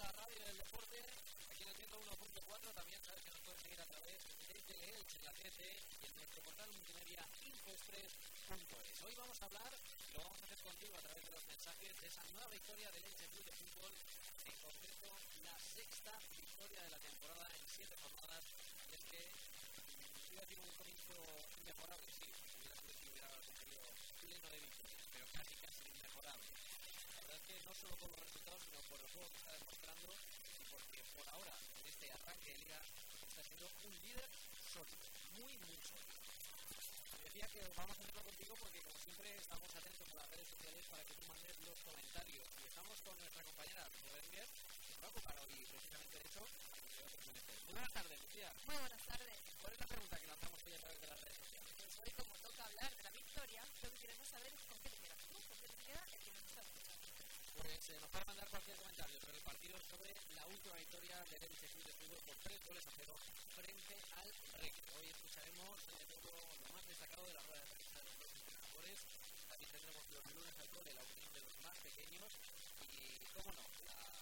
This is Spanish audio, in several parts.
la radio del deporte, aquí en el 101.4. También sabes que nos puedes seguir a través de Teleelch en la TT y en nuestro portal multimedia info3.es. Hoy vamos a hablar, y lo vamos a hacer contigo a través de los mensajes, de esa nueva victoria del Elche Club de Fútbol, en concreto la sexta victoria de la temporada en 7 jornadas, y es que iba a decir un comienzo inmejorable, sí, hubiera conseguido pleno de victorias, pero casi inmejorable. La verdad es que no solo por los resultados, sino por el juego que está demostrando y porque por ahora, en este arranque de liga, está siendo un líder sólido, muy sólido. Y decía que vamos a hacerlo contigo porque, como siempre, estamos atentos a las redes sociales para que tú mandes los comentarios. Y estamos con nuestra compañera Lucía Berger, que se va a ocupar hoy precisamente de eso. Muy buenas tardes, Lucía. Muy buenas tardes. ¿Cuál es la pregunta que lanzamos hoy a través de las redes sociales? Pues hoy, como toca hablar de la victoria, lo que queremos saber es con qué te quedas tú, con qué te queda el que nos está escuchando. Pues nos va a mandar cualquier comentario sobre el partido, sobre la última victoria del Elche Club de Fútbol por 3-0 frente al Recre. Hoy escucharemos todo lo más destacado de la rueda de prensa de los dos entrenadores. También tendremos los lunes al cole, la opinión de los más pequeños y, cómo no,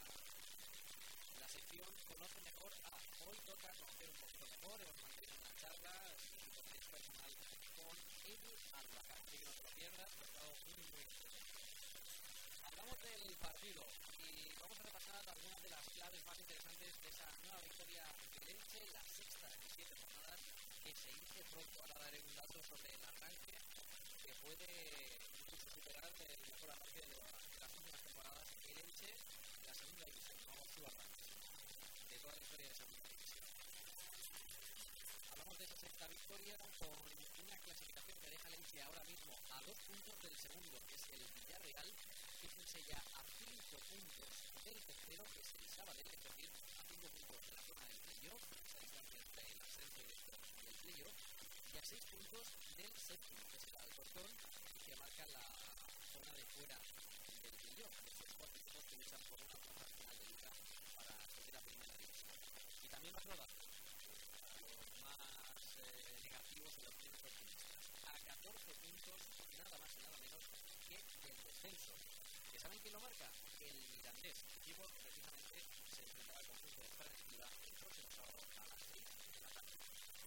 la sección Conoce Mejor A. Hoy toca conocer un poquito mejor, hemos mantenido una charla personal con Edu Albacar. Así que no te lo pierdas, ha estado muy interesante. Hablamos del partido y vamos a repasar algunas de las claves más interesantes de esa nueva victoria del Elche, la sexta de 7 jornadas, que se hizo pronto. Ahora daré un dato sobre el arranque que puede incluso superar el mejor arranque de las últimas temporadas. El Elche en la segunda división, no su arranque, de toda la historia de esa segunda división. Hablamos de esa sexta victoria con una clasificación que deja el Elche ahora mismo a 2 puntos del segundo, que es el Villarreal. Fíjense ya a 5 puntos del tercero, que es el Sabadell, es decir, a 5 puntos de la zona del playoff, esa distancia entre el ascenso directo y el playoff, y a 6 puntos del séptimo, que es el Alcorcón, que marca la zona de fuera del playoff, de esos 4 equipos que luchan por una plaza final de liga para subir a primera división. Y también otro dato, los más negativos y los menos optimistas, a 14 puntos, nada más y nada menos que el descenso. ¿Que saben quién lo marca? El Mirandés. El equipo precisamente se enfrentará al conjunto de Fran Escribá el próximo sábado a las 6 de la tarde.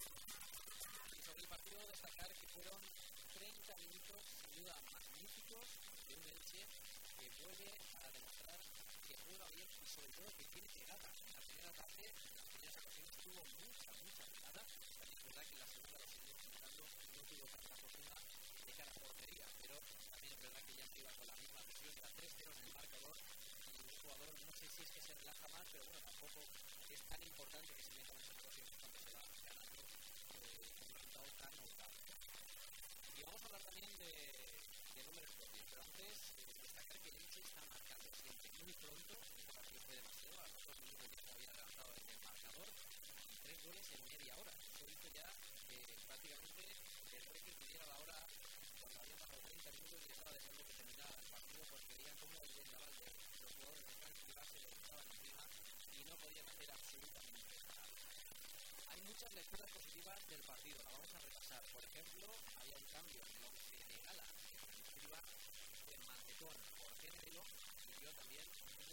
Y sobre el partido, destacar que fueron 30 minutos sin duda magníficos de un Elche que vuelve a demostrar que juega bien y sobre todo que tiene pegada. En la primera parte, en las primeras ocasiones tuvo mucha pegada. También es verdad que en la segunda la siguió intentando y no tuvo tanta fortuna de cara a portería, pero también es verdad que ya se iba con la misma visión, iba 3-0 en el marcador y un jugador, no sé si es que se relaja más, pero bueno, tampoco es tan importante que se meta en esas situaciones cuando se va ganando un resultado tan notable. Y vamos a hablar también de números propios, pero antes destacar que el Elche está marcando siempre muy pronto, en este partido fue demasiado, a los 2 minutos ya se había adelantado en el marcador, 3 goles en media hora. Eso hizo ya prácticamente el Recre tuviera la hora cuando habían pasado 30 minutos y estaba dejando que terminara el partido porque veían cómo el vendaval de los jugadores de Frank Rivas se levantaban encima y no podían hacer absolutamente nada. Hay muchas lecturas positivas del partido, la vamos a repasar. Por ejemplo, había un cambio en el 11 de Gala, que Frank Rivas fue Mantecón por Género y dio también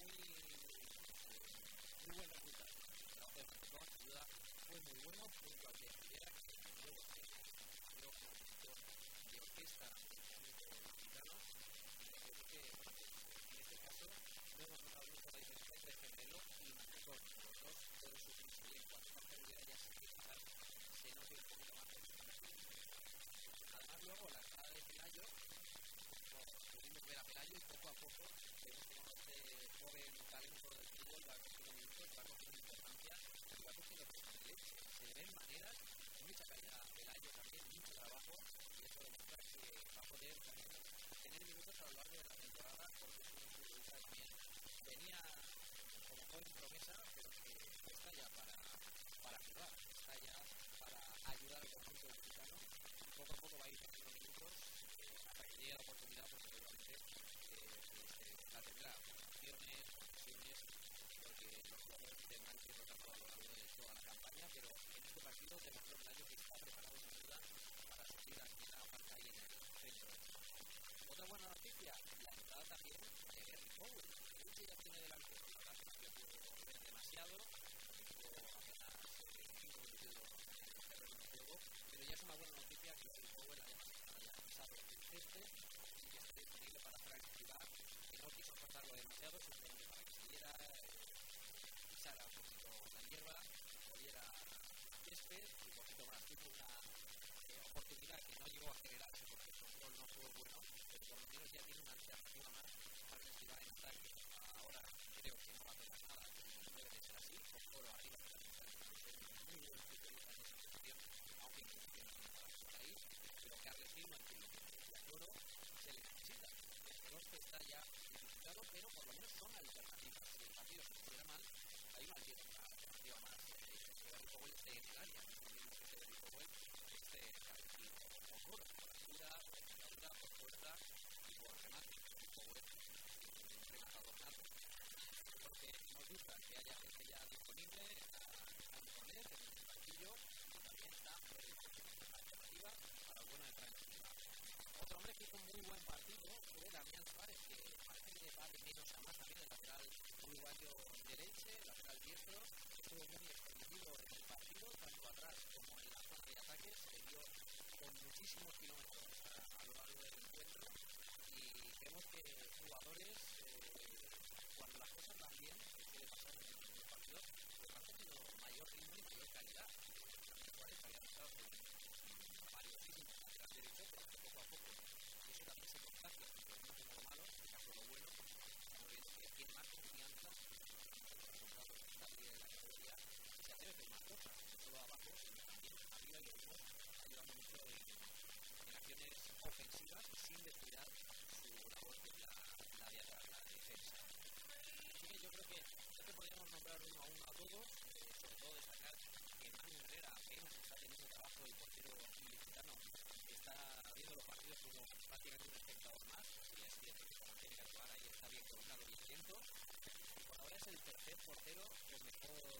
muy buen resultado. El trabajo de Mantecón, sin duda, fue muy bueno junto al de Rivera, que es el nuevo compositor de orquesta del flamenco mexicano. Y yo creo que, bueno, en este caso no hemos notado mucho la diferencia entre Gemelo y Mantecón. Los dos pueden sufrirse bien cuando Jorge Rivera ya se quizás se note un poquito más en esta mejor. Además, luego la entrada de Pelayo, pudimos ver a Pelayo y poco a poco vemos cómo este joven talento del fútbol va cogiendo minutos, va cogiendo importancia y va cogiendo leche. Se le ven maneras, mucha calidad a Pelayo también, mucho trabajo y eso demuestra que va a poder también tener minutos a lo largo de la temporada porque es un futbolista también venía como joven promesa pero que está ya para jugar, está ya para ayudar al conjunto mexicano y poco a poco va a ir haciendo minutos hasta que llegue la oportunidad pues seguramente la tendrá opciones, porque los jugadores tendrán que rotarlo a lo largo de toda la campaña, pero en este partido demostró el año que está preparado sin duda para salir aquí en la marca y en el centro. Otra buena noticia, la entrada también de Gary Cole. El Elche ya tiene delante, la verdad que no le puedo buena noticia que el Powell haya pisado el césped y que esté disponible para Frank Escribá, que no quiso forzarlo demasiado, simplemente para que siguiera, pisara un poquito la hierba, oliera a césped y un poquito más. Tuvo una oportunidad que no llegó a generarse porque el control no fue bueno, pero por lo menos ya tiene una alternativa más para que Escribá en ataque. Ahora creo que no va a pegar nada, debe de ser así, con Coro arriba de la lista, muy buen futbolista en esa posición, aunque en principio no tiene nada por ahí, pero Carles Gil mantiene y a Coro se le necesita. El 11 está ya identificado, pero por lo menos son alternativas. Si el partido se pusiera mal, hay una alternativa más, que Gary Powell esté en el área, no es lo mismo que Gary Powell esté Carles Gil o Coro, por altura, por picadura, por fuerza y por remate. Powell es un rematador nato. Porque nos gusta que haya gente ya disponible, está Antonet en el banquillo y también está Freddy, una alternativa para el bueno de Frank Escribá. Otro hombre que hizo un muy buen partido fue Damián Suárez, que parece que va de menos a más también, el lateral uruguayo derecho, el lateral diestro, estuvo muy extendido en el partido, tanto atrás como en la zona de ataque, se dio con muchísimos kilómetros a lo largo del encuentro y vemos que jugadores, cuando las cosas van bien, que suele pasar en los partidos, pues han tenido mayor ritmo y mayor calidad. Damián Suárez había pasado valiosísimos lateral derecho, pero que poco a poco eso también se contagia, tanto lo bueno como lo malo, en este caso lo bueno, estamos viendo que tiene más confianza en los resultados de esta liga de la categoría y se atreve a hacer más cosas, no solo abajo, sino también arriba, y lo vimos ayudando mucho en acciones ofensivas sin descuidar su labor que es la de atrás, la de defensa. Así que yo creo que podríamos nombrar uno a todos, sobre todo destacar que Manu Herrera apenas está teniendo trabajo, el portero ilicitano está viendo los partidos como prácticamente un espectador más, y es cierto que como tiene que actuar ahí está bien colocado y atento, y por ahora es el tercer portero con mejor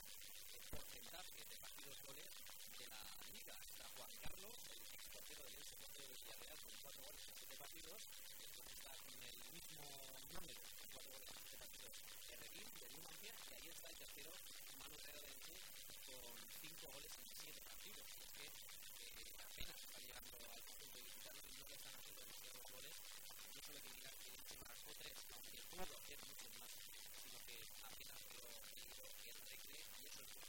porcentaje de partidos goles de la liga. Está Juan Carlos, el ex portero del Elche, portero del Villarreal, con 4 goles en 7 partidos. Después está con el mismo número, con 4 goles en 7 partidos, Herrerín, de Numancia, y ahí está el tercero, Manu Herrera del Elche, con 5 goles en 7 partidos. Es que apenas está llegando al conjunto ilicitano y no le están haciendo demasiados goles. No solo hay que mirar que Elche marcó 3, aunque pudo hacer muchos más, sino que apenas quedó peligro en Recre, y eso es bueno.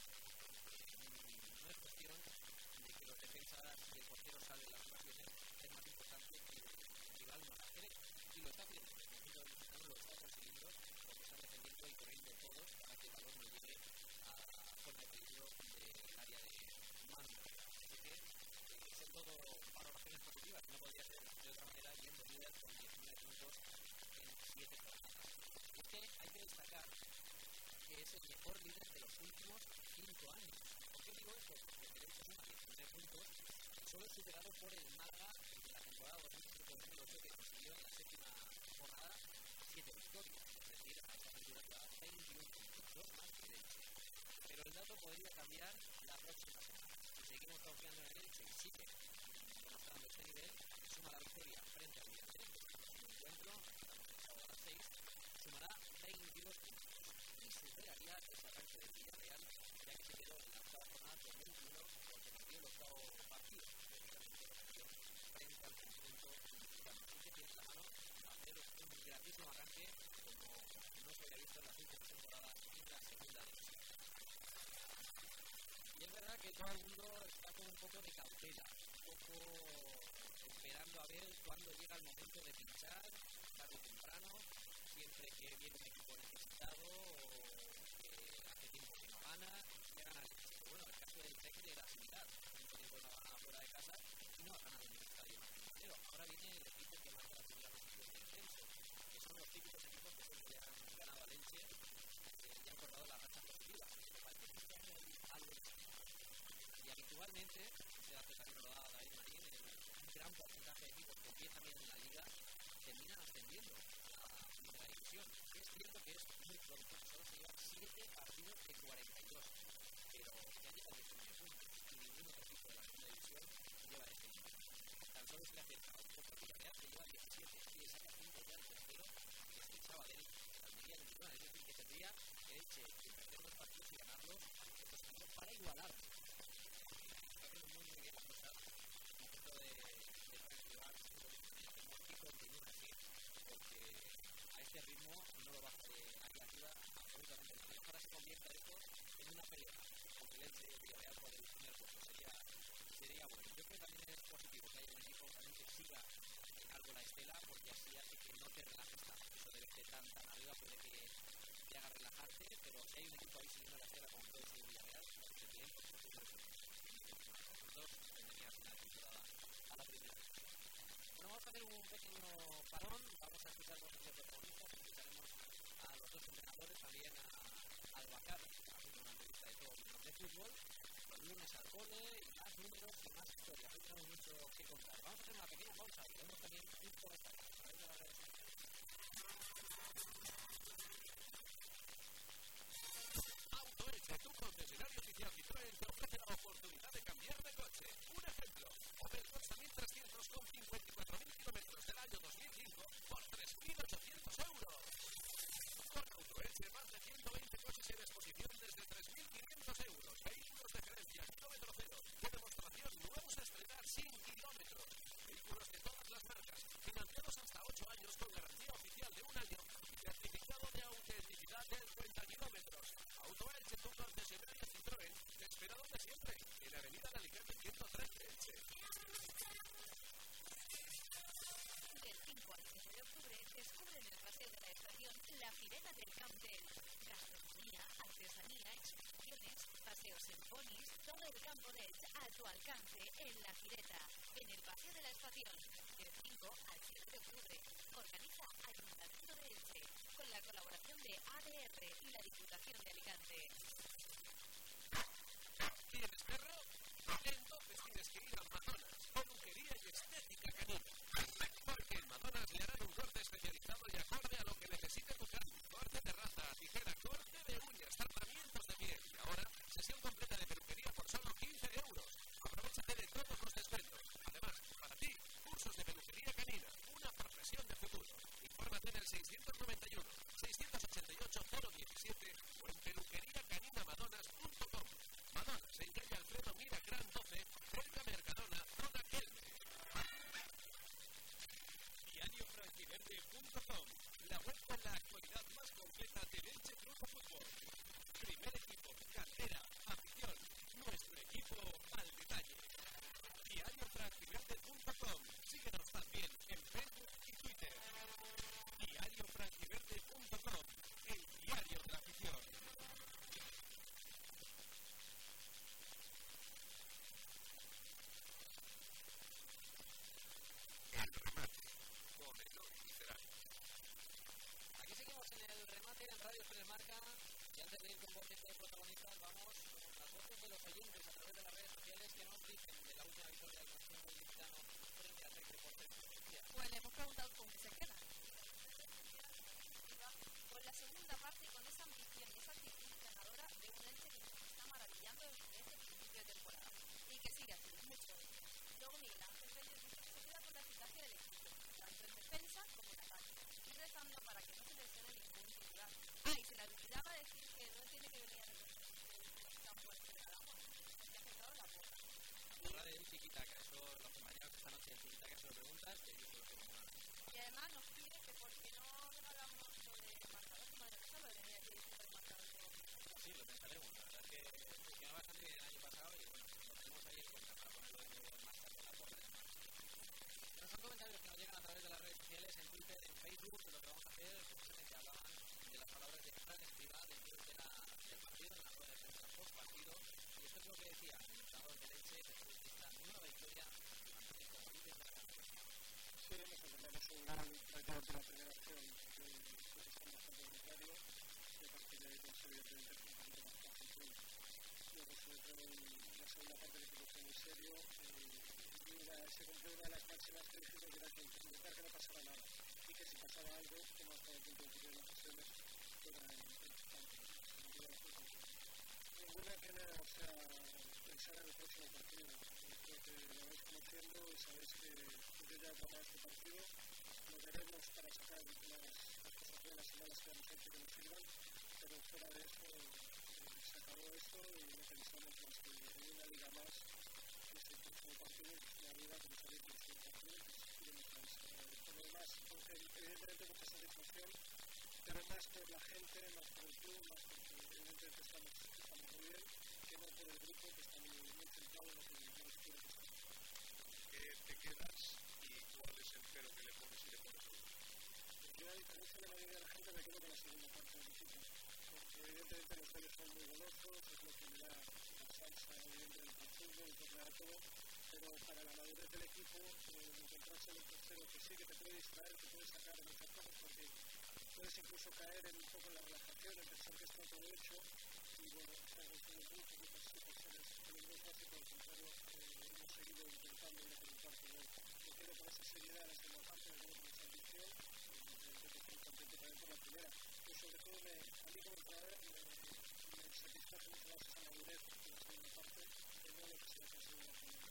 No es cuestión de que los defensas del portero salven las ocasiones, es más importante que el rival no las cree, y lo está haciendo. El conjunto del mexicano lo está consiguiendo porque están defendiendo y corriendo todos para que el balón no llegue a zona de peligro del área de Manu. Así que son todo valoraciones positivas, no podría ser de otra manera yendo líder con 19 puntos en 7 jornadas. Y es que hay que destacar que es el mejor líder de los últimos 5 años. ¿Por qué digo esto? Porque el Elche suma 19 puntos y solo es superado por el Málaga de la temporada 2007-2008, que consiguió en la 7ª jornada 7 victorias, es decir, a esta altura ya 21 puntos, 2 más que el Elche. Pero el dato podría cambiar la próxima semana. Si seguimos confiando en el Elche y sigue demostrando este nivel, suma la victoria frente al Villarreal, que es un encuentro, estamos en sábado a las 6, sumará 22 puntos y superaría ese arranque del Villarreal, ya que se quedó en la octava jornada con 21 porque perdió el octavo partido, precisamente lo perdió frente al conjunto ilicitano. Así que tiene la mano a hacer un grandísimo arranque como no se había visto en las últimas temporadas en la segunda división. Y es verdad que todo el mundo está con un poco de cautela, un poco esperando a ver cuándo llega el momento de pinchar, tarde o temprano, siempre que viene un equipo necesitado o que hace tiempo que no gana, ya gana el Elche. Bueno, el caso del Recre era similar, mucho tiempo no ganaba fuera de casa y no ha ganado en el estadio Martín Valero. Ahora viene el equipo que marca la primera posición del descenso, que son los típicos equipos que siempre le han ganado al Elche y han cortado las rachas positivas. Parece que este año hay algo distinto. Y habitualmente, este dato también lo da David Marín, un gran porcentaje de equipos que empiezan bien en la liga terminan ascendiendo a la primera división. Es cierto que es muy pronto, solo se llevan 7 partidos de 42, pero ya lleva 19 puntos y ningún otro equipo de la segunda división lleva ese nivel. Tan solo se le acerca a un poco a Villarreal, que lleva 17 y le saca 5 ya el tercero, que es el Sabadell, la Almería 21, es decir, que tendría el Elche que perder los partidos y ganarlos estos años para igualar. Está haciendo muy bien la cosa este ritmo no lo baja de aquí arriba absolutamente nada. Ojalá se convierta esto en una pelea entre el Elche y el Villarreal por el primer puesto. Sería bueno. Yo creo que también es positivo que haya un equipo también que siga algo la estela, porque así hace que no te relajes tanto. Eso de verte tan arriba puede que te haga relajarte, pero si hay un equipo ahí siguiendo la estela como puede ser el Villarreal, que tienen por supuesto los dos tendrían una temporada a la primera. Bueno, vamos a hacer un pequeño parón, vamos a escuchar voces de protagonistas, escucharemos a los dos entrenadores, también a Albacar, haciendo una entrevista de todos los de fútbol, los lunes al cole y más números y más historias. Hoy tenemos mucho que contar. Vamos a hacer una pequeña pausa y vemos también un comentario a través de las redes sociales. Auto Elche, tu concesionario oficial Citroën, te ofrece la oportunidad de cambiar de coche. Un ejemplo, Opel Corsa 1300 con 54.000 kilómetros del año 2005 por 3.800 euros. Con Auto Elche, más de 120 coches en exposición desde 3.500 euros. Vehículos de gerencia, kilómetro cero, de demostración, nuevos a estrenar sin kilómetros. Vehículos de todas las marcas, financiados hasta 8 años con garantía oficial de 1 año y certificado de autenticidad de 50 kilómetros. Auto Elche, tu concesionario Citroën, te espera donde siempre, en Avenida de Alicante 103 de Elche. Del 5 al 7 de octubre, descubre en el Paseo de la Estación la Fireta del Camp del. Gastronomía, artesanía, exposiciones, paseos en ponis, todo el campo de Elche a tu alcance en la Fireta, en el Paseo de la Estación, del 5 al 7 de octubre. Organiza Ayuntamiento de Elche, con la colaboración de ADR y la Diputación de Alicante. ¿Tienes perro? Entonces tienes que ir a Madonas, peluquería y estética canina. Porque en Madonas le harán un corte especializado y acorde a lo que necesite tu can. Corte de raza, tijera, corte de uñas, tratamientos de piel. Y ahora, sesión completa de peluquería por solo 15 euros. Aprovechate de todos los descuentos. Además, para ti, cursos de peluquería canina, una profesión de futuro. Infórmate en el 691 688 017 o en peluqueriacaninamadonas.com. Madonas, en calle Alfredo Mira Gran 12, cerca Mercadona, zona Kelme. DiarioFranquiverde.com, la web con la actualidad más completa del Elche Club de Fútbol. Primer equipo, cantera, afición, nuestro equipo al detalle. DiarioFranquiverde.com, síguenos también en Facebook y Twitter. DiarioFranquiverde.com, el diario de la afición. El remate, con Eloy Literari. Aquí seguimos en el remate en Radio Telemarca y antes de ir con voces de protagonistas vamos con las voces de los oyentes a través de las redes sociales que nos dicen de la última victoria del conjunto ilicitano frente al Recre por 3. Pues le hemos preguntado con qué se queda. Con la segunda parte, con esa ambición y esa actitud ganadora de un Elche que nos está maravillando desde este principio de temporada y que sigue así, mucho. Luego Miguel Ángel Reyes dice que se queda con la eficacia del equipo, tanto en defensa como en ataque, y rezando para que no se lesione ningún titular. Y se le olvidaba decir que no tiene que venir a recoger el campo al que le damos, que ha acertado la bola. Habla de Chiquitaca, eso los compañeros esta noche en Chiquitaca se lo preguntas, que yo creo que no. Y además nos pide que por qué no regalamos lo de marcador, que madre mía, lo de venir aquí el marcador de Sí, lo pensaremos, la verdad es que funcionó bastante bien el año pasado y bueno, lo tenemos ahí en cuenta para ponerlo de nuevo en marcha con la porra de marcha. Pero son comentarios que nos llegan a través de las redes sociales, en Twitter, en Facebook, lo que vamos a hacer es que hablaban de las palabras de Fran Escrivá después del partido, en la rueda de prensa post partido, y esto es lo que decía el entrenador del Elche después de esta nueva victoria y mantiene como líder de la categoría. Sí, nosotros un gran partido de la primera acción que está bastante contrario y a partir de ahí pues evidentemente es un partido bastante frío. Luego sobre todo en la segunda parte del equipo fue muy serio y se cumplió una de las máximas que dijimos que era que intentar que no pasara nada y que si pasaba algo, como hasta el punto de que las ocasiones fueran importantes. Ninguna que no sea pensar en el próximo partido. Creo que lo vais conociendo y sabéis que yo ya he ganado este partido. Lo veremos para sacar las cosas buenas y malas que hemos hecho que nos sirvan, pero fuera de eso se acabó esto y no pensamos más que en una liga más que es el próximo partido, que es una liga que nos sale el próximo partido y iremos a eso. Por lo demás, evidentemente mucha satisfacción pero más por la gente, más por el club, más porque evidentemente estamos muy bien, que no por el grupo que está muy centrado en lo que nos quiere que esté. ¿Qué te quedas y cuál es el pero que le pones y le pones tú? Yo, a diferencia de la mayoría de la gente, me quedo con la segunda parte del equipo, porque evidentemente los goles son muy golosos, es lo que me da la salsa evidentemente del fútbol y todo, pero para la madurez del equipo, encontrarse en un tercero que sí que te puede distraer, te puede sacar muchas cosas, porque puedes incluso caer en un poco en la relajación, en pensar que está todo hecho, y bueno, estar construyendo muchas situaciones peligrosas y por el contrario, hemos seguido intentando ir a por el cuarto gol. Me quedo con esa seriedad en la segunda parte, me quedo con esa ambición, y estoy contento también por la primera. Pero sobre todo, a mí como entrenador, me satisface mucho más esa madurez en la segunda parte, que no lo que se ha conseguido en la primera.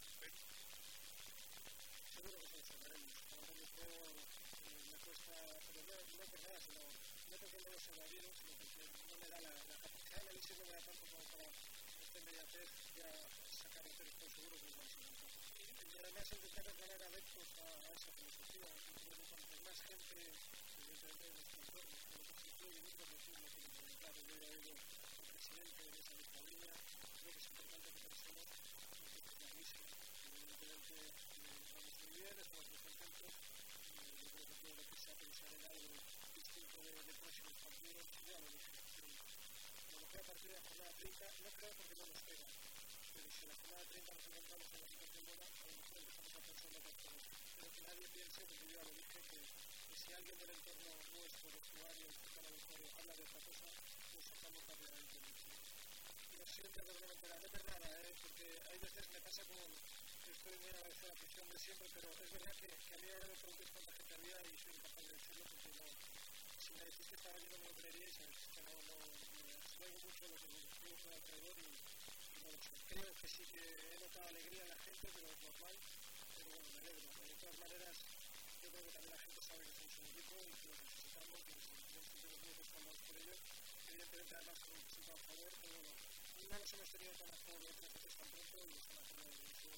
Seguro que se lo sacaremos. Ahora mismo me cuesta, pero no por nada, sino no porque me haya sobrevivido, sino porque no me da la capacidad de análisis, no me da tanto como para esta inmediatez ya sacar el pero estoy seguro que lo vamos a montar. Y además intentar ganar adeptos a esa filosofía, porque cuanto más gente, evidentemente en nuestro entorno, como que se incluye en otros vecinos que nos voluntad, yo he oído al presidente de esa misma línea, creo que es importante que pensemos en que es la misma. Evidentemente vamos muy bien, estamos muy contentos, yo creo que todo lo que sea pensar en algo distinto de próximos partidos, ya lo dije, a lo mejor a partir de la jornada 30, no creo porque no nos pega, pero si en la jornada 30 nos encontramos en la situación buena, a lo mejor empezamos a pensar en otras cosas, pero que nadie piense, porque yo ya lo dije, que si alguien del entorno nuestro, de usuarios, que están al usuario, habla de otra cosa, nos sacamos rápidamente el mismo. Lo siento, pero no es nada, porque hay veces me pasa como que estoy muy agradecido a la afición de siempre, pero es verdad que a mí ahora me pregunto cuánta gente había y soy incapaz de decirlo porque no, si me decís que estaba yo no me lo creería y sabes que no me abstraigo mucho de lo que me escribo por alrededor y no lo sé. Creo que sí que he notado alegría en la gente, pero es normal, pero bueno, me alegro. De todas maneras, yo creo que también la gente sabe que somos un equipo y que lo necesitamos, que nos sentimos muy respaldados por ello. Evidentemente, además, con un resultado a favor, pero bueno, no nos hemos tenido tan a favor de otras veces tan pronto y están a favor de eso.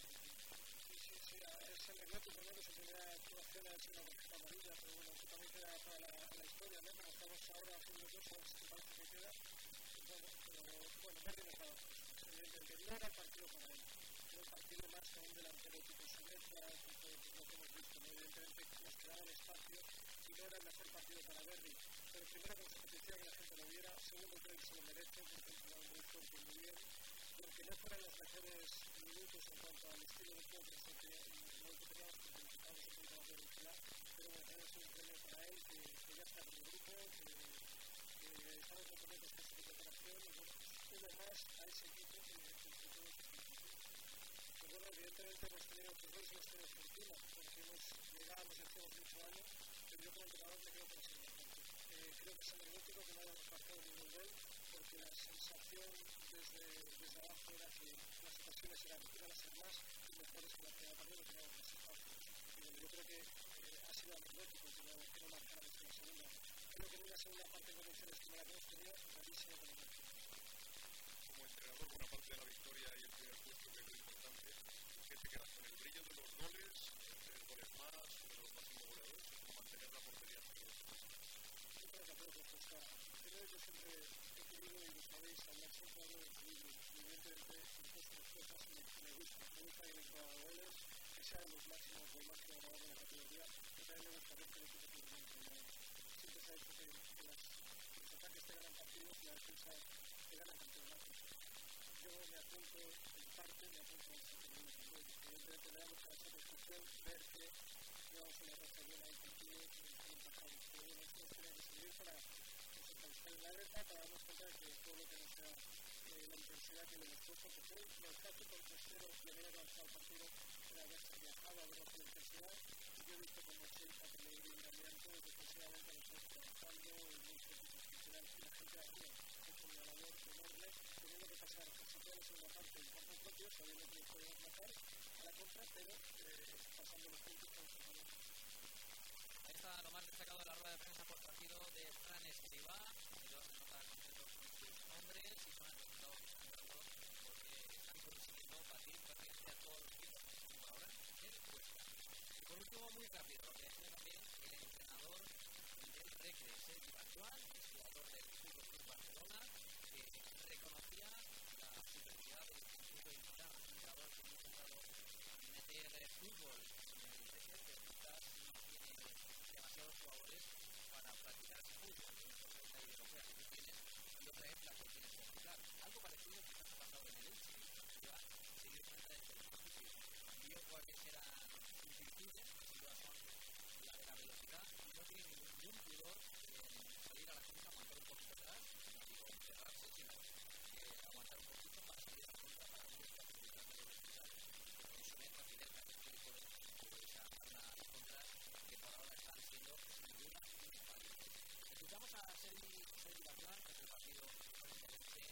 Sí, es anecdótico, ¿no? Que su primera actuación ha sido una tarjeta amarilla, pero bueno, eso también queda para la historia, ¿no? Como estamos ahora haciendo cosas que parece que queda, bueno, pero bueno, Verdi nos va a dar cosas. Evidentemente, no era el partido para él. Era un partido más con un delantero tipo Sonetra, con todo lo que hemos visto, ¿no? Evidentemente nos quedaba el espacio y no era el mejor partido para Verdi, pero primero como se apetecía que la gente lo viera, segundo creo que se lo merece, porque ha jugado muy fuerte y muy bien, porque no fueron los mejores minutos en cuanto al estilo de juego que no lo que teníamos, porque nos estábamos un poquito más de velocidad, pero bueno, también es un premio para él, que ya está con el grupo, que estamos muy contentos con su recuperación y bueno, uno más a ese equipo que todos pues bueno, evidentemente hemos tenido otros goles y hemos tenido fortuna, porque llegábamos y hacíamos mucho daño, pero yo como entrenador me quedo con la segunda parte. Creo que es anecdótico que no hayamos marcado ningún gol, porque la sensación desde abajo era que las ocasiones iban a ser más y mejores que las que también lo teníamos más fácil. Y bueno, yo creo que ha sido anecdótico que no marcáramos en la segunda. Creo que en una segunda parte en condiciones como la que hemos tenido, clarísimo que no marcamos. Como entrenador, con aparte de la victoria y el primer puesto, que es lo importante, ¿qué te quedas con el brillo de los goles, 3 goles más, uno de los máximos goleadores, o mantener la portería segura? Yo creo que a todos nos gusta. Primero, yo siempre he querido, y lo sabéis, hablar siempre hablo de equilibrio. Evidentemente, las cosas me gusta que alguien que haga goles, que sean los máximos o el máximo ganador de la categoría, pero también me gusta ver que el equipo tiene bien entrenado. Siempre se ha dicho que los ataques te ganan partidos y la defensa te ganan campeonatos. Yo me apunto en parte, me apunto a esta categoría también. Evidentemente, me da mucha satisfacción ver que llevamos una racha buena de partidos y están empajados. Pero bueno, esto nos tiene que servir para satisfacer la alerta, para darnos cuenta de que todo lo que no sea la intensidad que le hemos puesto, porque hoy lo fácil por tercero y había avanzado el partido era haberse viajado, haber bajado la intensidad, y yo he visto como Cheika, Pellegrini y Damián todos defensivamente los estamos trabajando en muchos institucionales y la gente de arriba ha hecho una labor enorme, teniendo que pasar casi toda la segunda parte en campo propio, sabiendo que nos podemos matar a la contra, pero pasando los puntos con su mano. Ahí está lo más destacado de la rueda de prensa por partido de Fran Escribá, y lo se nota contento con sus hombres y con el resultado que están dando, porque están consiguiendo batir prácticamente a todos los equipos que están por ahora en Cuesta. Y por último, muy rápido, lo que decía también el entrenador del Recre, Barjuan, el jugador del Fútbol Club Barcelona, que reconocía la superioridad del conjunto de Ibiza, un jugador que ha intentado meter fútbol en el Betis, que quizás no tiene demasiados jugadores para practicar ese fútbol. Una cosa es la ideología que tú tienes y otra es la que tienes que aplicar. Algo parecido quizás ha pasado en el Elche, que lleva seguidamente desde el principio. Vio cuáles eran sus virtudes, que sin duda son la de la velocidad, y no tiene ningún pudor en salir a la contra, aguantar un poquito atrás, no digo encerrarse, sino aguantar un poquito para salir a la contra para no buscar detrás de los resultados. Con su rapidez, que es que puede armar unas contras que por ahora están siendo sin duda infalibles. Escuchamos a Sergi Barjuan tras el partido con el Elche.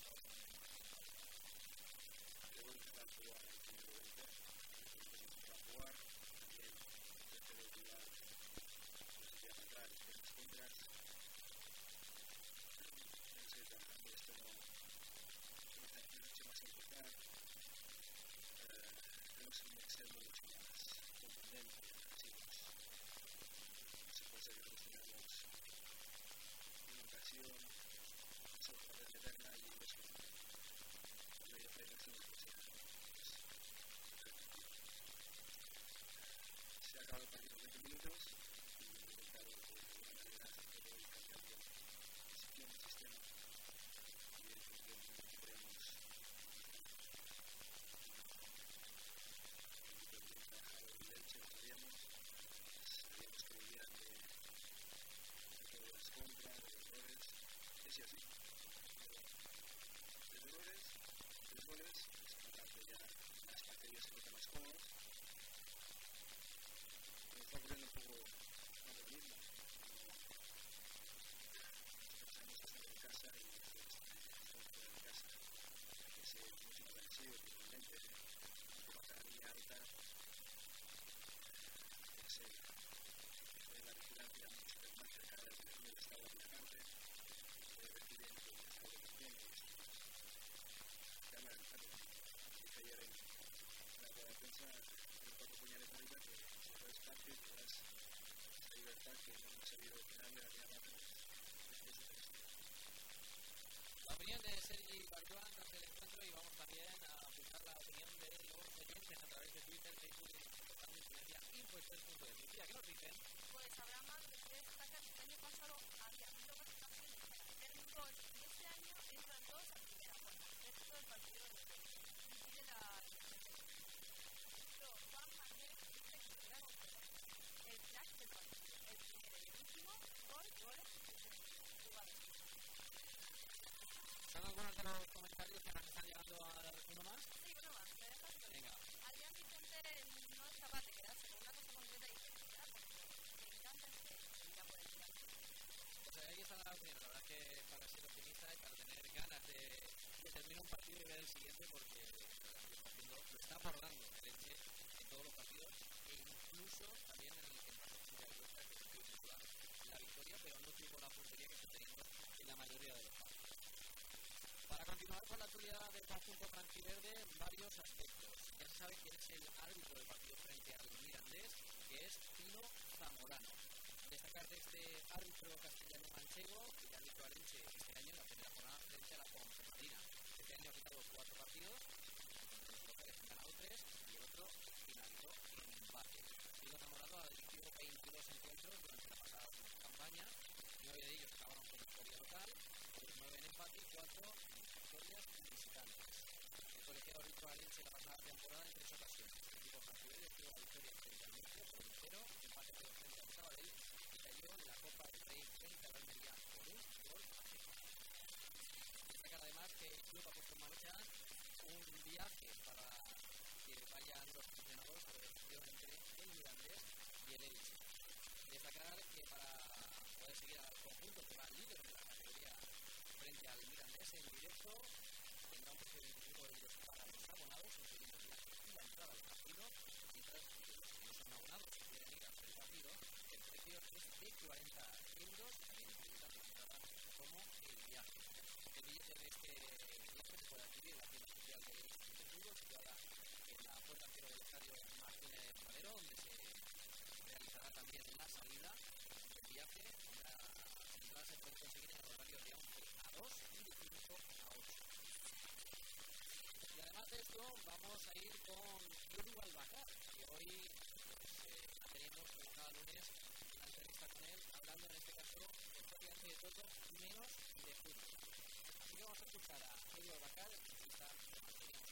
Luego intentar jugar el primer 20, intentar jugar, también tratar de cuidar posibilidad de entrar en las contras. Pensé trabajando esto no está mucho más empezar, tenemos que ser mucho más contundentes y agresivos. No se puede ser que tenemos una ocasión, nosotros de meterla y eso medio país decimos que se acaba el partido en 20 minutos y intentado de alguna manera todo ir cambiando disciplina del sistema y evidentemente no queremos trabajado el Elche, lo sabíamos que vivían de todas las compras, de los errores, es así. Tres goles, es una parte ya las baterías se notan más cómodas. Pero está ocurriendo un poco más de lo mismo. Pensamos que estamos en casa y estamos fuera de casa. Que es mucho más agresivo, principalmente, un poco más a la línea alta. La vigilancia mucho más cercana de la dirección del estado atacante. Reciben el estado de dirección y ganan que ayer en la rueda de prensa con 4 puñales arriba que se fue espacio y toda esta libertad que no hemos sabido generarle a la base después de esto. La opinión de Sergi Barjuan tras el encuentro y vamos también a buscar la opinión de los oyentes a través de Twitter, Facebook y Instagram de Incidencia Info3.es. Lucía, ¿qué nos dicen? Pues Abraham destaca que el año pasado había habido más ocasiones para meter un gol y este año entran todos a primera vuelta. Esto del partido de los goles. Incide la pero Juan Martínez dice que será el crack del partido. El primero y el último, goles jugados. ¿Son algunos de los comentarios que nos están llegando a uno más? Sí, uno más. ¿Me dejas? Venga. Adrián Vicente no es capaz de quedarse con una cosa concreta y dice, me encanta ir a por el final. Pues ahí está la opinión. La verdad es que para ser optimista y para tener ganas de terminar un partido y ver el siguiente, porque lo está abordando el Elche en todos los partidos e incluso también en el que más oportunidad de vuelta, que tuvo titular la victoria, pero no tuvo la puntería que está teniendo en la mayoría de los partidos. Para continuar con la actualidad del conjunto franjiverde, varios aspectos. Ya se sabe quién es el árbitro del partido frente al Mirandés, que es Pino Zamorano. Destacar de este árbitro castellano manchego, que ya arbitro al Elche este año en la primera jornada frente a la Ponferradina. Este año ha quitado 4 partidos, los locales han ganado 3 y el otro finalizó en empate. Pino Zamorano ha dirigido 22 encuentros durante la pasada campaña, 9 de ellos acabaron con victoria local, 9 en empate y 4 victorias visitantes. El colegiado arbitro al Elche la pasada temporada en 3 ocasiones. El equipo franjiverde tuvo la victoria frente al Murcia por 1-0, empate frente al Sabadell y cayó en la Copa del Rey frente a la Almería por 1-0. Destacar además que el club ha puesto en marcha un viaje para que vayan los aficionados a ver el partido entre el Mirandés y el Elche. Destacar que para poder seguir al conjunto que va líder de la categoría frente al Mirandés en directo tendrá un precio de 25 euros para los abonados, incluyendo el viaje y la entrada al partido, mientras que los que no son abonados y quieren ir al partido, el precio es de 40 euros, también incluye tanto la entrada como el viaje. El billete de este viaje se puede adquirir en la tienda oficial de fútbol situada en la puerta cero del estadio Martínez Madero, donde se realizará también la salida del viaje. Las entradas se conseguir en el horario de 11 a 2 y de 5 a 8. Y además de esto, vamos a ir con Yuri Balbacar, que hoy tenemos, como cada lunes, una entrevista con él, hablando en este caso de todo menos de fútbol. Así que vamos a escuchar a Yuri Balbacar, entrevista que mantenemos.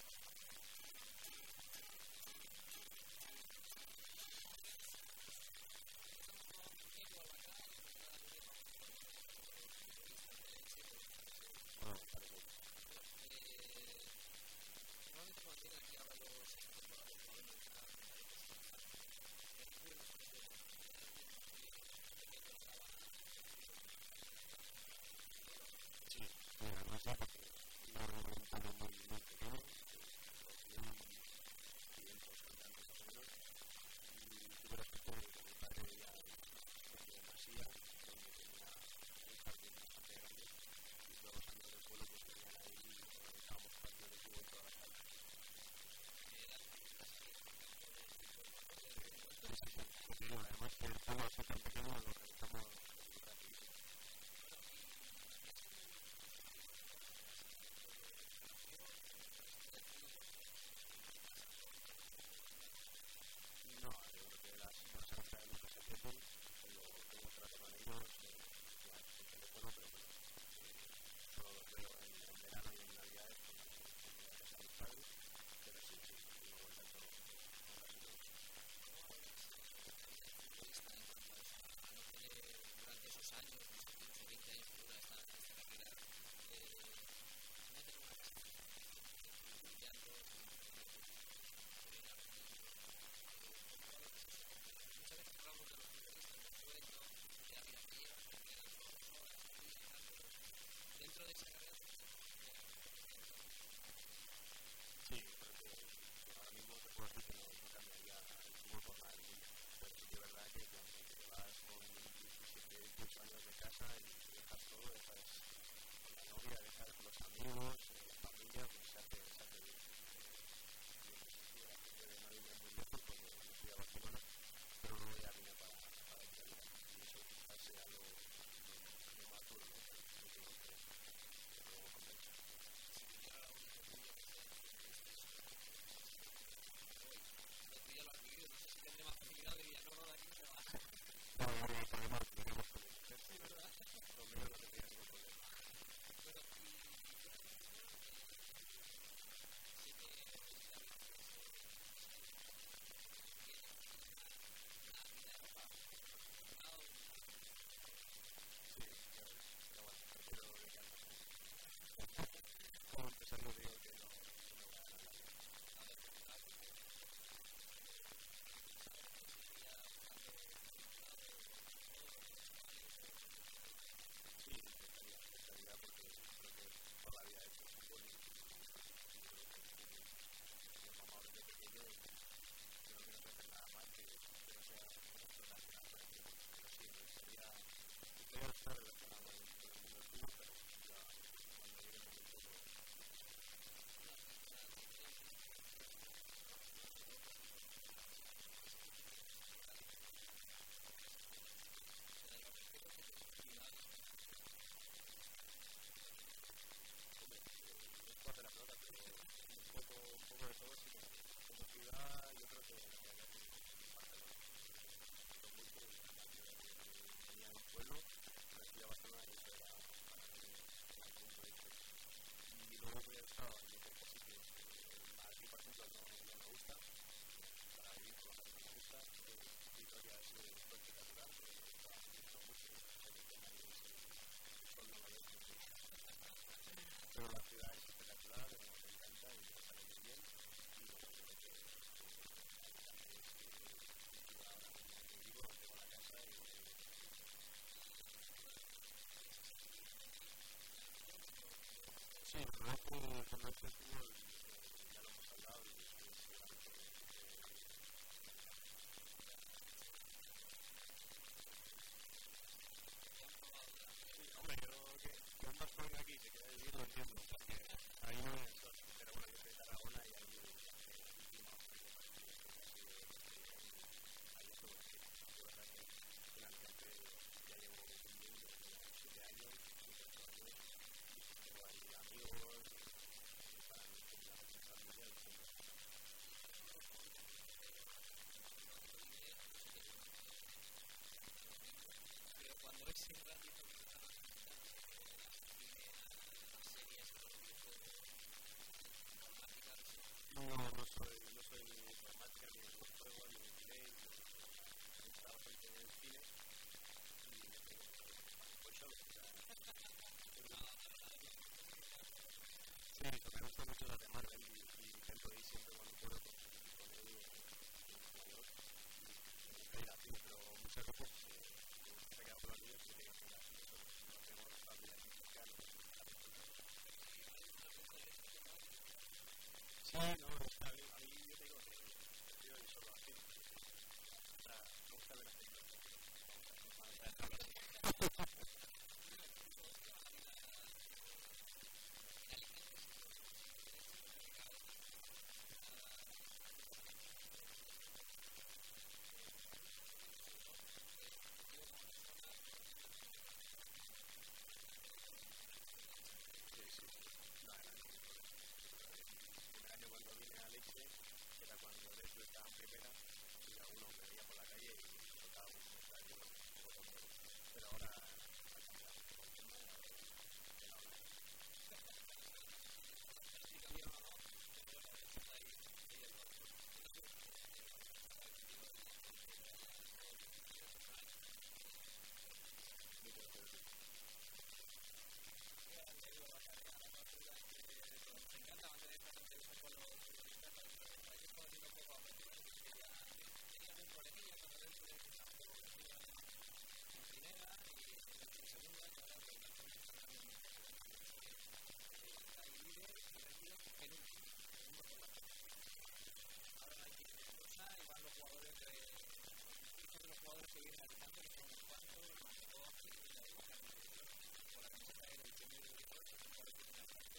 viene gritando que son unos cuantos, el Manco, la con la camiseta del Chemir de Uribe, que es un jugador que tiene la frente.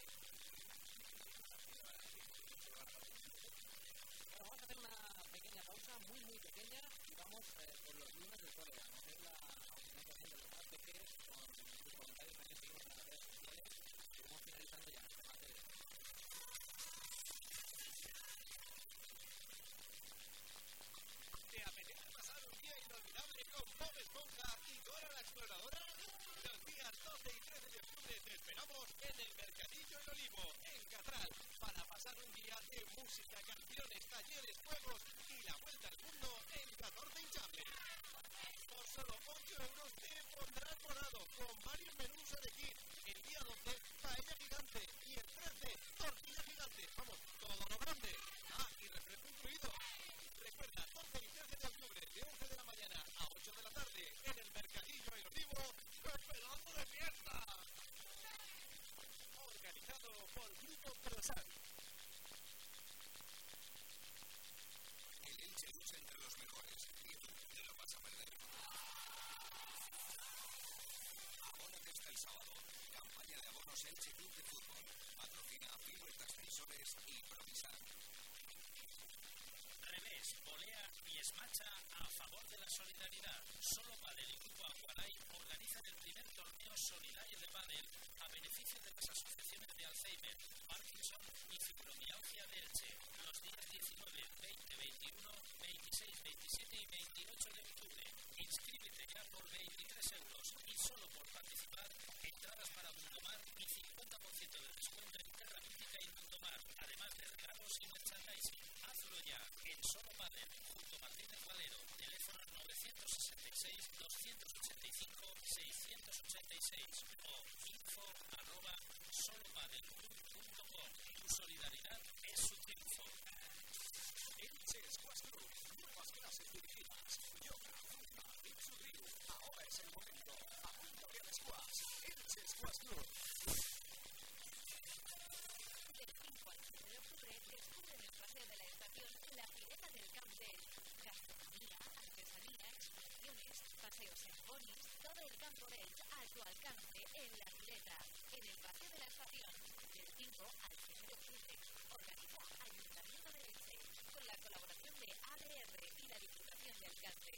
Bueno, vamos a hacer una pequeña pausa, muy muy pequeña, y vamos con los lunes del cole, a conocer la opinión que hacen de los más pequeños con sus comentarios. También seguimos en las redes sociales y vamos finalizando ya el remate de ¿Te apetece pasar un día inolvidable con Bob Esponja y Dora la Exploradora? Los días 12 y 13 de octubre te esperamos en el Mercadillo El Olivo, en Catral, para pasar un día de música, canciones, talleres, juegos y la vuelta al mundo en 14 hinchables. Por solo 8 euros te pondrás morado con varios menús a elegir. El día 12, paella gigante y el 13, tortilla gigante. Vamos, todo lo grande. Ah, y refresco incluido. Recuerda, 12 y 13 de octubre, de 11 de la mañana a 8 de la tarde, en el Mercadillo El Olivo, ¡qué pedazo de fiesta! Organizado por Grupo Croissant. El Elche lucha entre los mejores y tú te lo vas a perder. Abónate hasta el sábado. Campaña de abonos Elche Club de Fútbol. Patrocina Fibertas Ascensores y Provisar. Revés, volea y esmacha a favor de la solidaridad. Solo Padel y Grupo Aguaray organizan el primer torneo solidario de pádel a beneficio de las asociaciones de Alzheimer, Parkinson y fibromialgia de Elche. Los días 19, 20, 21, 26, 27 y 28 de octubre. Inscríbete ya por 23 euros y solo por participar, entradas para Mundomar y 50% de descuento en Terra Mítica y Mundomar, además de regalos y merchandising. Hazlo ya en Solo Padel, junto a Martínez Valero. Teléfono 966-285-686 o info@solopadelclub.com. Tu solidaridad es su triunfo. Elche Squash Club, nuevas clases dirigidas. Yoga, zumba, Mitsubiru. Ahora es el momento. Victoria de Squash. Elche Squash Club. Del 5 al 7 de octubre descubre en el Paseo de la Estación la Pileta del Camp del. Gastronomía, artesanía, exposiciones, paseos en ponis, todo el campo del a tu alcance en la Pileta, en el Paseo de la Estación, del 5 al 7 de octubre. Organiza Ayuntamiento de Elche, con la colaboración de ADR y la Diputación de Alicante.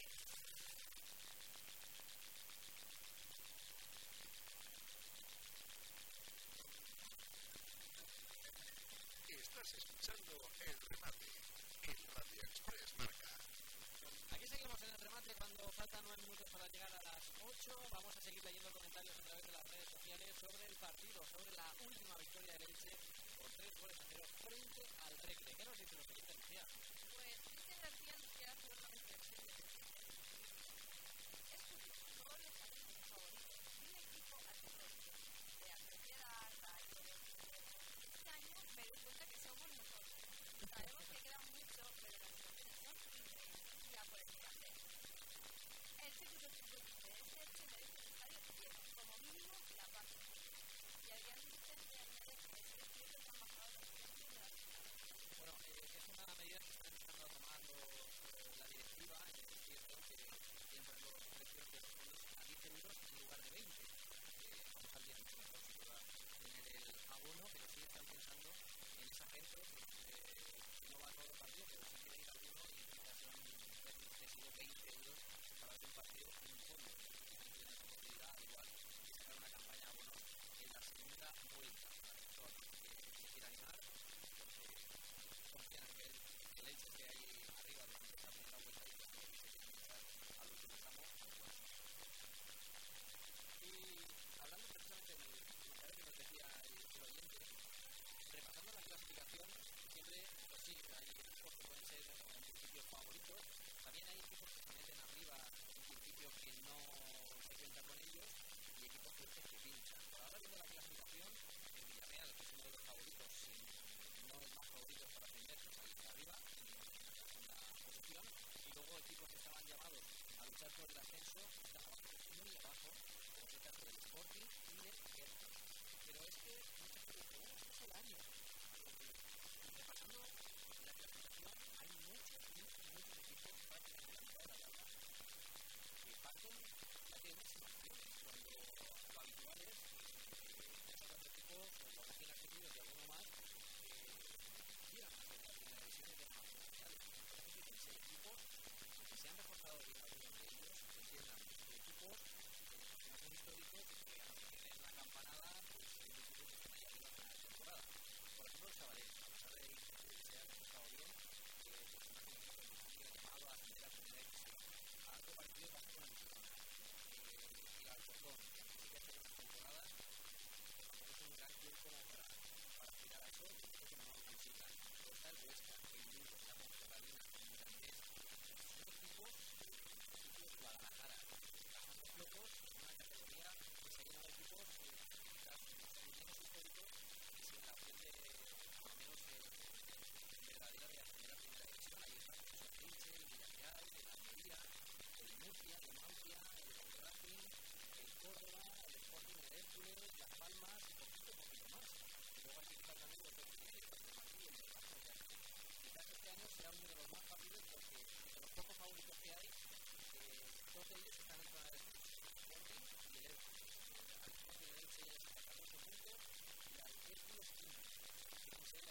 Estás escuchando El Remate en Radio Express Marca. Aquí seguimos en el remate cuando faltan 9 minutos para llegar a las 8. Vamos a seguir leyendo comentarios a través de las redes sociales sobre el partido, sobre la última victoria del Elche por 3-0 frente al Recre. ¿Qué nos dice los oyentes, Lucía? Pues Cristian García nos queda seguramente en serio. Es curioso, todos los años como favoritos y un equipo al que de apreciar, Rayo, este año me doy cuenta que somos nosotros. Sabemos que queda mucho, pero las situaciones son increíbles. Ya por el gigante. El segundo fútbol de este Elche merece un estadio lleno, como mínimo la parte final. Y Adrián Vicente añade que es cierto que han bajado los precios de la ciudad. Bueno, es una medida que están empezando a tomar la directiva, es cierto que quieren poner los precios de los fondos a 10 euros en lugar de 20. Vamos al día, mucho mejor si pueda tener el abono, pero sí están pensando en esa gente que no va a todos los partidos, pero sí quiere ir a alguno y quizás son un precio excesivo 20 euros para ver un partido en fondo. También tienen esa posibilidad, al igual que sacar una campaña de abonos en la segunda vuelta para que todos que quiera animar, porque confían en que el Elche esté ahí arriba durante esta primera vuelta y que se quieren echar al último tramo al cuarto. Y hablando precisamente del comentario que nos decía el oyente, repasando la clasificación, siempre pues sí, hay equipos que pueden ser en principio favoritos, también hay equipos que se meten arriba en principio que no se cuenta con ellos y equipos fuertes que pinchan. Por ahora viendo la clasificación, el Villarreal, que es uno de los favoritos, no es más favorito para ascender, pues ahí está arriba, en la segunda posición, y luego equipos que estaban llamados a luchar por el ascenso están abajo, muy abajo, como es el caso del Sporting y del Hertha. Pero es que muchos preguntan, bueno, es el año. Repasando la clasificación, hay muchos equipos prácticamente de la mitad de la tabla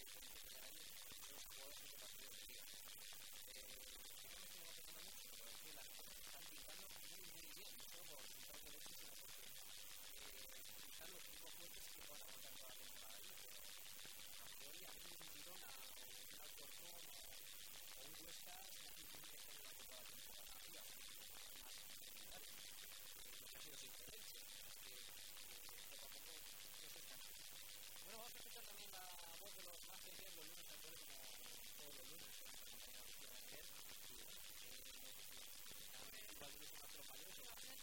diferencia que hay entre los jugadores de partidos de liga. Fíjate que no va pasando mucho, pero es que las cosas están pintando muy bien, no solo por resultados de leche, sino porque quizás los equipos fuertes que van a aguantar toda la temporada ahí, pero a priori a mí un Girona o un Alcorcón o un Huesca se me hace difícil que estén durante toda la temporada arriba, más secundario, lo que ha sido siempre leche, que poco a poco no se está. Bueno, vamos a escuchar también la voz de los más pequeños los lunes al cole, como todos los lunes, con nuestra compañera Lucía Ayer, igual que los más mayores.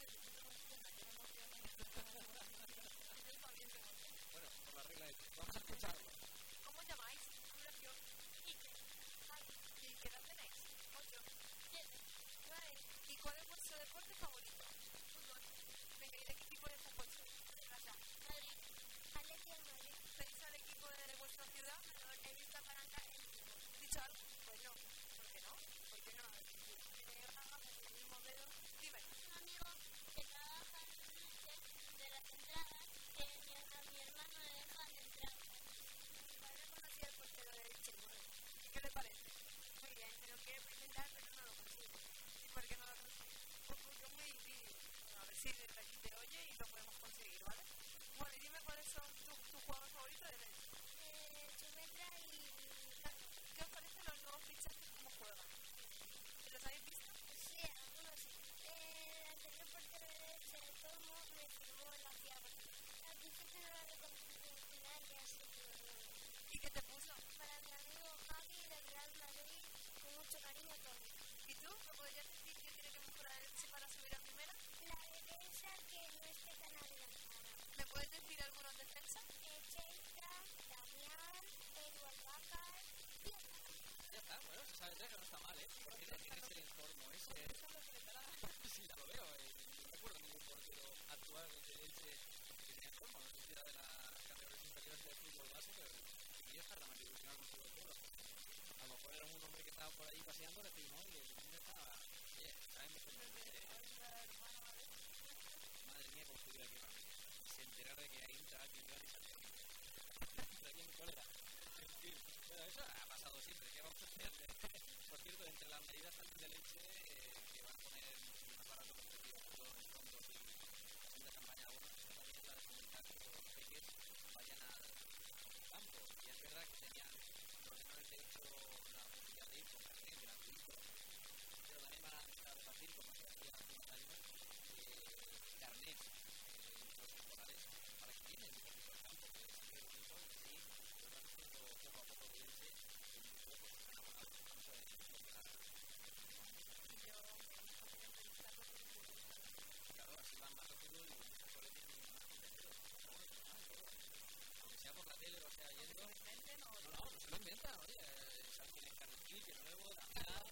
Bueno, por la regla de tres. Vamos a escucharlo. ¿Cómo os llamáis? Sergio. Iker. Javi. ¿Y qué edad tenéis? 8. 7. 9. ¿Y cuál es vuestro deporte favorito? Fútbol. Venga, ¿y de qué equipo de fútbol sois? De casa. Madrid. Atleti de Madrid. ¿Veis al equipo de vuestra ciudad? He visto a Palanca en el fútbol. ¿Dicho algo? Pues no. ¿Por qué no? ¿Por qué no? El mismo dedo. Dime. Un amigo que trabaja en un leche de las entradas que mi hermano le dejan entrar. Mi padre conocía el portero de leche nuevo. ¿Y qué le parece? Muy bien, se lo quiere presentar pero no lo consigue. ¿Y por qué no lo consigue? Pues porque es muy difícil. Bueno, a ver si desde aquí te oye y lo podemos conseguir, ¿vale? Bueno, y dime cuáles son tus jugadores favoritos de leche. Chumetra y Carlos. ¿Qué os parecen los nuevos fichajes? ¿Cómo juegan? ¿Los habéis visto? Sí, algunos sí. El anterior portero de leche de Tomo me firmó en la fiaba. Aquí se tiene la reconstrucción final y así todo nuevo. ¿Y qué te puso? Para mi amigo Javi del Real Madrid, con mucho cariño Tomo. ¿Y tú? ¿Me podrías decir qué tiene que mejorar el leche para subir a primera? La defensa que no esté tan adelantada. ¿Me puedes decir algunos defensas? Cheita, Damián, Eduard Bacar, Ya está, bueno, se sabe que no está mal, ¿eh? Porque tiene que ser el formo ese. Sí, ya lo veo. No recuerdo ningún portero actual de leche que tenía forma, no sé si era de las categorías inferiores del fútbol base, pero quería estar la más ilusionado con todo el pueblo. A lo mejor era un hombre que estaba por ahí paseando, le decimos, oye, el niño estaba bien, está en mejor nivel. Madre mía, cómo estuviera aquí para mí. Se enterara de que ahí entraba quien iba y salía. ¿De quién cólera? En fin, bueno, eso ha pasado siempre, ¿qué vamos a hacer? Por cierto, entre las medidas también de leche que van a poner un aparato competitivo con todos los fondos y la campaña, bueno, también la de fomentar que los peques vayan al campo. Y es verdad que tenían los menores de hecho la posibilidad de ir con carnet gratuito, pero también van a empezar a repartir, como se hacía hace unos años, carnets los escolares para que tienen un poquito al campo, que sí que es bonito, que sí, lo van haciendo poco a poco de leche y muy poco se están abonando al campo de claro, así van más rápido y muchos colegios tienen más contenido. Aunque sea por la tele o sea yendo. No se lo inventan, oye. Sabes quién es Carlos Quilque, nuevo, Damián.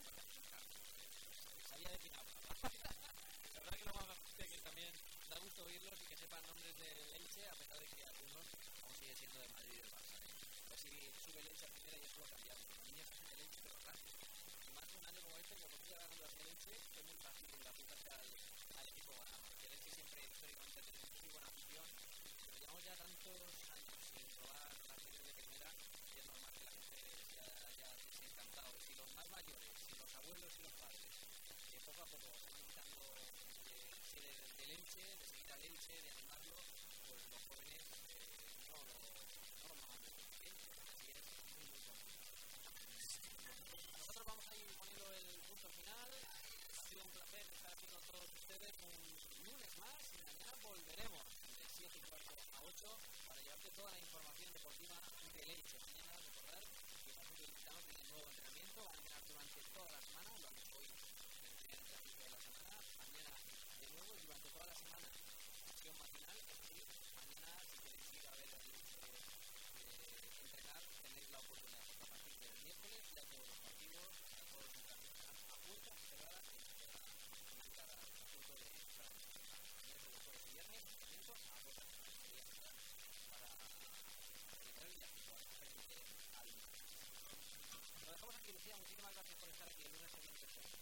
Sabía de quién habla. La verdad que lo más que también da gusto oírlos y que sepan nombres de leche, a pesar de que algunos aún sigue siendo de Madrid y del Barça. A ver si sube leche a primera y eso lo cambiamos. Los niños hacen de leche, pero rápido. Y más un año como este, como tú agarrando hacia leche, es muy fácil apuntarse al equipo ganado. Que leche siempre históricamente tiene muy buena afición, pero llevamos ya tantos años sin probar las series de primera y es normal que la gente se haya desencantado. Y si los más mayores, si los abuelos y los padres, poco a poco se van quitando de leche, de seguir a leche, de animarlo, pues los jóvenes no lo maman desde pequeños. Así es muy complicado. Nosotros vamos a ir poniendo el punto final. Ha sido un placer estar aquí con todos ustedes un lunes más y mañana volveremos de 7:15 a 8 para llevarte toda la información deportiva de leche. Mañana recordar que los invitados tienen nuevo entrenamiento, van a entrenar durante toda la semana, lo han hecho hoy en el primer entrenamiento de la semana, mañana de nuevo y durante toda la semana sesión matinal, es decir, mañana si queréis ir a ver el entrenar tenéis la oportunidad, porque a partir del miércoles ya todos los partidos, ya todos los entrenamientos serán a puertas cerradas y se podrá comunicar al asunto de miércoles, jueves y viernes, entrenamiento a puertas cerradas, sería para realizar el viaje al frente al lunes. Lo dejamos aquí, Lucía, muchísimas gracias por estar aquí el lunes en el tercero.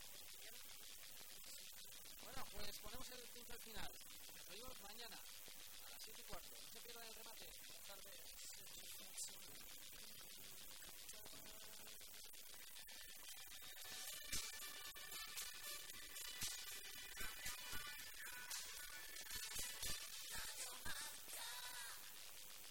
Bueno, pues ponemos el punto al final. Nos vemos mañana a las 7:15.